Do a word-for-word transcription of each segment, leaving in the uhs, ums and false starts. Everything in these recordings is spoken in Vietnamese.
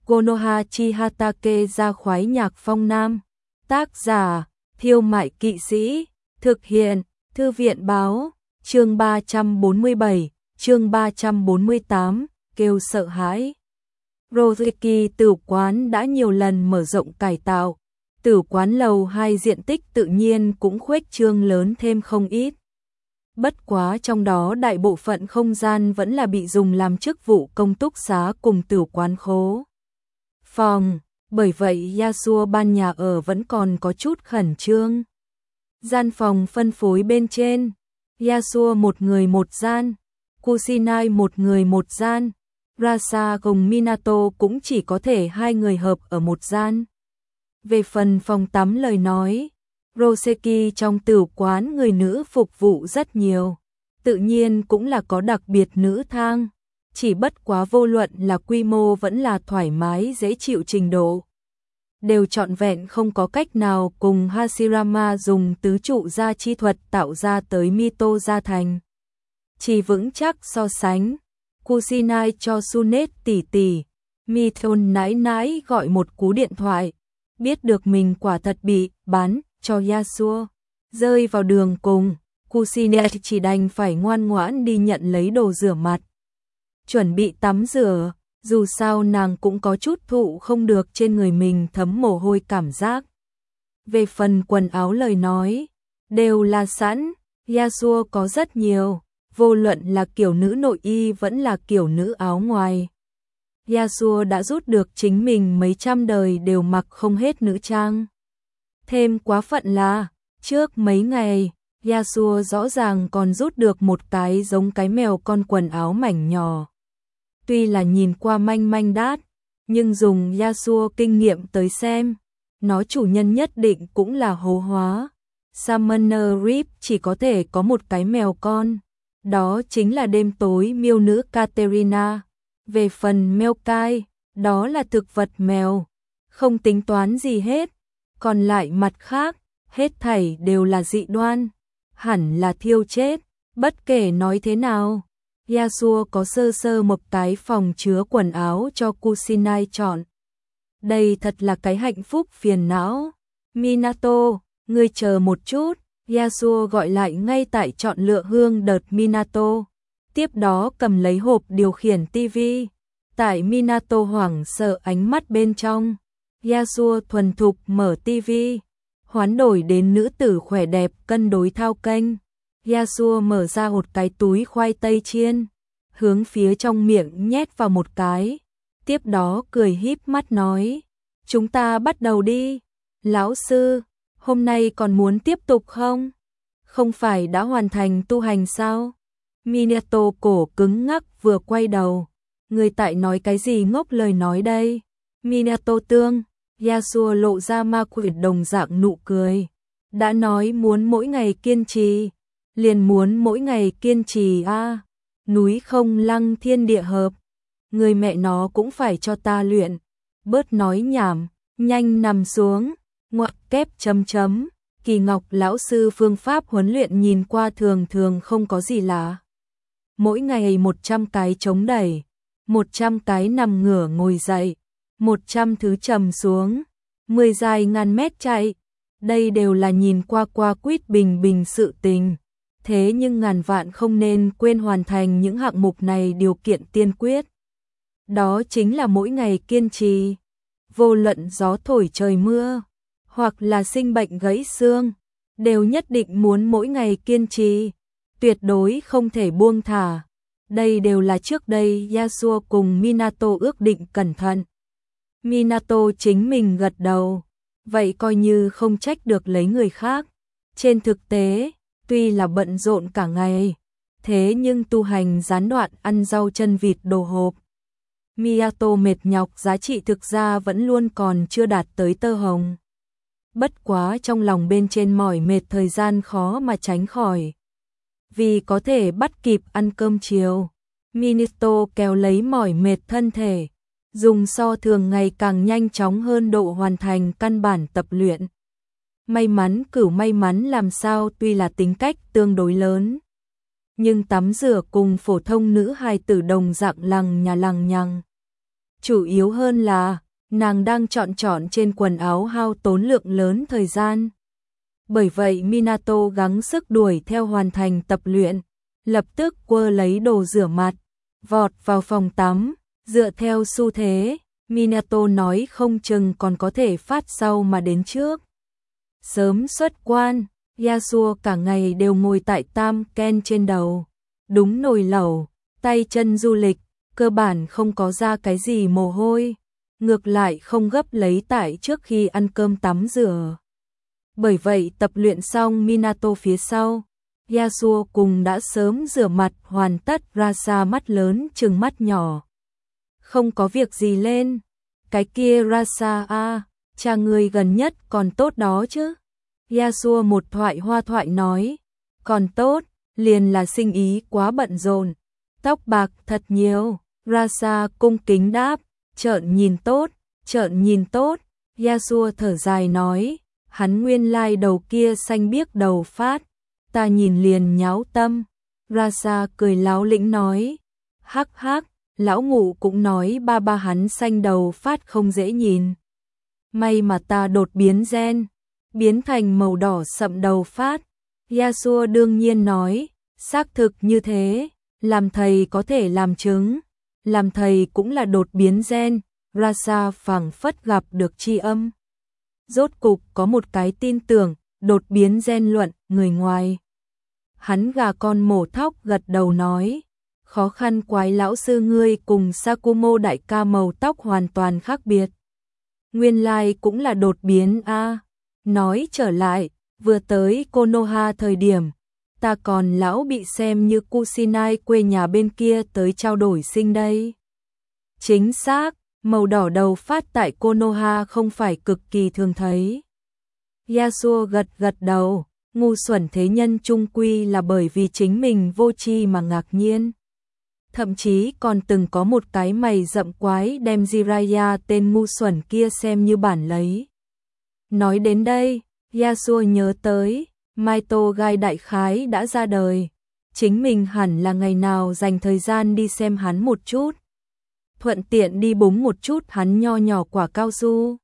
Konoha Chihatake ra khoái nhạc phong nam. Tác giả, Thiêu Mại Kỵ Sĩ. Thực hiện, Thư viện báo. Chương ba trăm bốn mươi bảy, chương ba trăm bốn mươi tám, kêu sợ hãi. Roseki tử quán đã nhiều lần mở rộng cải tạo. Tử quán lầu hai diện tích tự nhiên cũng khuếch trương lớn thêm không ít. Bất quá trong đó đại bộ phận không gian vẫn là bị dùng làm chức vụ công túc xá cùng tử quán khố phòng, bởi vậy Yasuo ban nhà ở vẫn còn có chút khẩn trương. Gian phòng phân phối bên trên, Yasuo một người một gian, Kusinai một người một gian, Rasa cùng Minato cũng chỉ có thể hai người hợp ở một gian. Về phần phòng tắm lời nói, Roseki trong tử quán người nữ phục vụ rất nhiều, tự nhiên cũng là có đặc biệt nữ thang, chỉ bất quá vô luận là quy mô vẫn là thoải mái dễ chịu trình độ. Đều trọn vẹn không có cách nào cùng Hashirama dùng tứ trụ gia chi thuật tạo ra tới Mito gia thành. Chỉ vững chắc so sánh, Kusinai cho Sunet tỷ tỷ, Mithon nãi nãi gọi một cú điện thoại, biết được mình quả thật bị bán cho Yasuo. Rơi vào đường cùng, Kusinai chỉ đành phải ngoan ngoãn đi nhận lấy đồ rửa mặt. Chuẩn bị tắm rửa, dù sao nàng cũng có chút thụ không được trên người mình thấm mồ hôi cảm giác. Về phần quần áo lời nói, đều là sẵn, Yasuo có rất nhiều, vô luận là kiểu nữ nội y vẫn là kiểu nữ áo ngoài. Yasuo đã rút được chính mình mấy trăm đời đều mặc không hết nữ trang. Thêm quá phận là, trước mấy ngày, Yasuo rõ ràng còn rút được một cái giống cái mèo con quần áo mảnh nhỏ. Tuy là nhìn qua manh manh đát, nhưng dùng Yasuo kinh nghiệm tới xem, nó chủ nhân nhất định cũng là hố hóa. Summoner Rift chỉ có thể có một cái mèo con, đó chính là đêm tối miêu nữ Katerina. Về phần Maokai, đó là thực vật mèo, không tính toán gì hết, còn lại mặt khác, hết thảy đều là dị đoan, hẳn là thiêu chết. Bất kể nói thế nào, Yasuo có sơ sơ một cái phòng chứa quần áo cho Kusinai chọn. Đây thật là cái hạnh phúc phiền não. Minato, ngươi chờ một chút, Yasuo gọi lại ngay tại chọn lựa hương đợt Minato. Tiếp đó cầm lấy hộp điều khiển tivi. Tại Minato hoảng sợ ánh mắt bên trong, Yasuo thuần thục mở tivi, hoán đổi đến nữ tử khỏe đẹp cân đối thao kênh. Yasuo mở ra một cái túi khoai tây chiên, hướng phía trong miệng nhét vào một cái. Tiếp đó cười híp mắt nói, chúng ta bắt đầu đi. Lão sư, hôm nay còn muốn tiếp tục không? Không phải đã hoàn thành tu hành sao? Minato cổ cứng ngắc vừa quay đầu. Người tại nói cái gì ngốc lời nói đây? Minato tương, Yasuo lộ ra ma quỷ đồng dạng nụ cười. Đã nói muốn mỗi ngày kiên trì, liền muốn mỗi ngày kiên trì a. À, núi không lăng thiên địa hợp, người mẹ nó cũng phải cho ta luyện. Bớt nói nhảm, nhanh nằm xuống. Ngoặc kép chấm chấm. Kỳ Ngọc lão sư phương pháp huấn luyện nhìn qua thường thường không có gì lạ. Mỗi ngày một trăm cái chống đẩy, một trăm cái nằm ngửa ngồi dậy, một trăm thứ trầm xuống, mười dài ngàn mét chạy. Đây đều là nhìn qua qua quýt bình bình sự tình. Thế nhưng ngàn vạn không nên quên hoàn thành những hạng mục này điều kiện tiên quyết. Đó chính là mỗi ngày kiên trì. Vô luận gió thổi trời mưa, hoặc là sinh bệnh gãy xương, đều nhất định muốn mỗi ngày kiên trì. Tuyệt đối không thể buông thả. Đây đều là trước đây Yasuo cùng Minato ước định cẩn thận. Minato chính mình gật đầu, vậy coi như không trách được lấy người khác. Trên thực tế, tuy là bận rộn cả ngày, thế nhưng tu hành gián đoạn ăn rau chân vịt đồ hộp. Minato mệt nhọc giá trị thực ra vẫn luôn còn chưa đạt tới tơ hồng. Bất quá trong lòng bên trên mỏi mệt thời gian khó mà tránh khỏi. Vì có thể bắt kịp ăn cơm chiều, Minato kéo lấy mỏi mệt thân thể, dùng so thường ngày càng nhanh chóng hơn độ hoàn thành căn bản tập luyện. May mắn cửu may mắn làm sao tuy là tính cách tương đối lớn, nhưng tắm rửa cùng phổ thông nữ hài tử đồng dạng lằng nhà lằng nhằng. Chủ yếu hơn là, nàng đang chọn chọn trên quần áo hao tốn lượng lớn thời gian. Bởi vậy Minato gắng sức đuổi theo hoàn thành tập luyện, lập tức quơ lấy đồ rửa mặt, vọt vào phòng tắm, dựa theo xu thế, Minato nói không chừng còn có thể phát sau mà đến trước. Sớm xuất quan, Yasuo cả ngày đều ngồi tại tam ken trên đầu, đúng nồi lẩu, tay chân du lịch, cơ bản không có ra cái gì mồ hôi, ngược lại không gấp lấy tải trước khi ăn cơm tắm rửa. Bởi vậy tập luyện xong Minato phía sau, Yasuo cùng đã sớm rửa mặt hoàn tất. Rasa mắt lớn trừng mắt nhỏ. Không có việc gì lên, cái kia Rasa a, cha người gần nhất còn tốt đó chứ. Yasuo một thoại hoa thoại nói, còn tốt, liền là sinh ý quá bận rộn, tóc bạc thật nhiều. Rasa cung kính đáp, trợn nhìn tốt, trợn nhìn tốt. Yasuo thở dài nói, hắn nguyên lai đầu kia xanh biếc đầu phát, ta nhìn liền nháo tâm. Rasa cười láo lĩnh nói, hắc hắc, lão ngụ cũng nói ba ba hắn xanh đầu phát không dễ nhìn. May mà ta đột biến gen, biến thành màu đỏ sậm đầu phát. Yasuo đương nhiên nói, xác thực như thế, làm thầy có thể làm chứng, làm thầy cũng là đột biến gen. Rasa phảng phất gặp được tri âm. Rốt cục có một cái tin tưởng, đột biến gen luận, người ngoài. Hắn gà con mổ thóc gật đầu nói, khó khăn quái lão sư ngươi cùng Sakumo đại ca màu tóc hoàn toàn khác biệt. Nguyên lai cũng là đột biến a. Nói trở lại, vừa tới Konoha thời điểm, ta còn lão bị xem như Kusinai quê nhà bên kia tới trao đổi sinh đây. Chính xác, màu đỏ đầu phát tại Konoha không phải cực kỳ thường thấy. Yasuo gật gật đầu, ngu xuẩn thế nhân chung quy là bởi vì chính mình vô tri mà ngạc nhiên. Thậm chí còn từng có một cái mày rậm quái đem Jiraiya tên ngu xuẩn kia xem như bản lấy. Nói đến đây, Yasuo nhớ tới, Maito Gai đại khái đã ra đời, chính mình hẳn là ngày nào dành thời gian đi xem hắn một chút. Thuận tiện đi búng một chút hắn nho nhỏ quả cao su.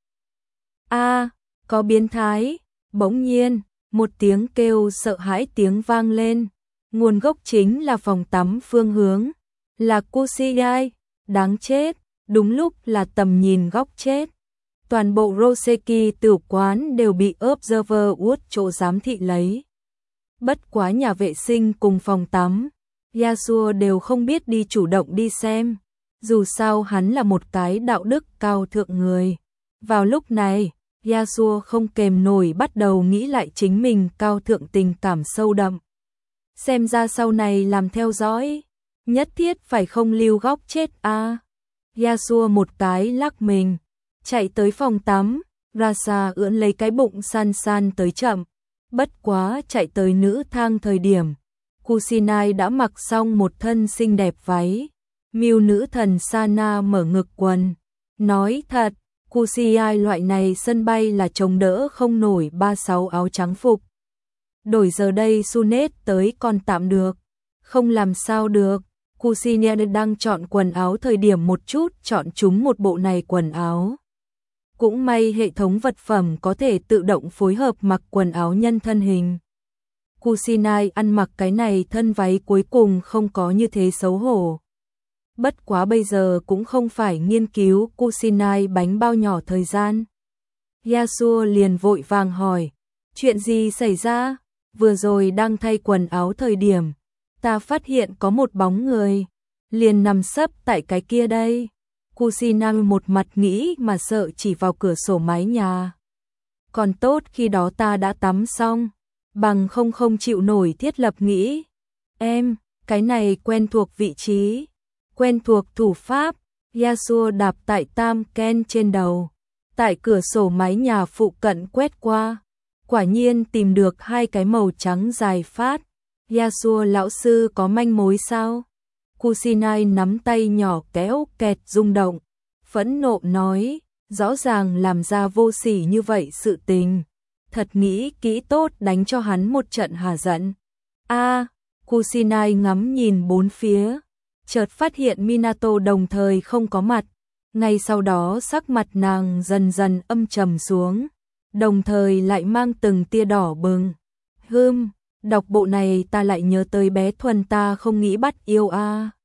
A, có biến thái, bỗng nhiên, một tiếng kêu sợ hãi tiếng vang lên, nguồn gốc chính là phòng tắm phương hướng, là Kusinai, đáng chết, đúng lúc là tầm nhìn góc chết. Toàn bộ Roseki tử quán đều bị Observer Wood chỗ giám thị lấy. Bất quá nhà vệ sinh cùng phòng tắm, Yasuo đều không biết đi chủ động đi xem. Dù sao hắn là một cái đạo đức cao thượng người. Vào lúc này, Yasuo không kềm nổi bắt đầu nghĩ lại chính mình cao thượng tình cảm sâu đậm. Xem ra sau này làm theo dõi, nhất thiết phải không lưu góc chết a. À. Yasuo một cái lắc mình, chạy tới phòng tắm, Rasa ưỡn lấy cái bụng san san tới chậm. Bất quá chạy tới nữ thang thời điểm, Kusinai đã mặc xong một thân xinh đẹp váy. Miêu nữ thần Sana mở ngực quần, nói thật, Kusinai loại này sân bay là chống đỡ không nổi ba sáu áo trắng phục. Đổi giờ đây Sunet tới còn tạm được, không làm sao được. Kusinai đang chọn quần áo thời điểm một chút chọn chúng một bộ này quần áo. Cũng may hệ thống vật phẩm có thể tự động phối hợp mặc quần áo nhân thân hình. Kusinai ăn mặc cái này thân váy cuối cùng không có như thế xấu hổ. Bất quá bây giờ cũng không phải nghiên cứu Kusinai bánh bao nhỏ thời gian. Yasuo liền vội vàng hỏi, chuyện gì xảy ra? Vừa rồi đang thay quần áo thời điểm, ta phát hiện có một bóng người, liền nằm sấp tại cái kia đây. Kusinai một mặt nghĩ mà sợ chỉ vào cửa sổ mái nhà. Còn tốt khi đó ta đã tắm xong, bằng không không chịu nổi thiết lập nghĩ. Em, cái này quen thuộc vị trí, quen thuộc thủ pháp. Yasuo đạp tại tam ken trên đầu, tại cửa sổ mái nhà phụ cận quét qua, quả nhiên tìm được hai cái màu trắng dài phát. Yasuo lão sư có manh mối sao? Kusinai nắm tay nhỏ kéo kẹt rung động, phẫn nộ nói, rõ ràng làm ra vô sỉ như vậy sự tình, thật nghĩ kỹ tốt đánh cho hắn một trận hả giận. A, à, Kusinai ngắm nhìn bốn phía, chợt phát hiện Minato đồng thời không có mặt, Ngay sau đó sắc mặt nàng dần dần âm trầm xuống, đồng thời lại mang từng tia đỏ bừng. Hưm, đọc bộ này ta lại nhớ tới bé Thuần ta không nghĩ bắt yêu a.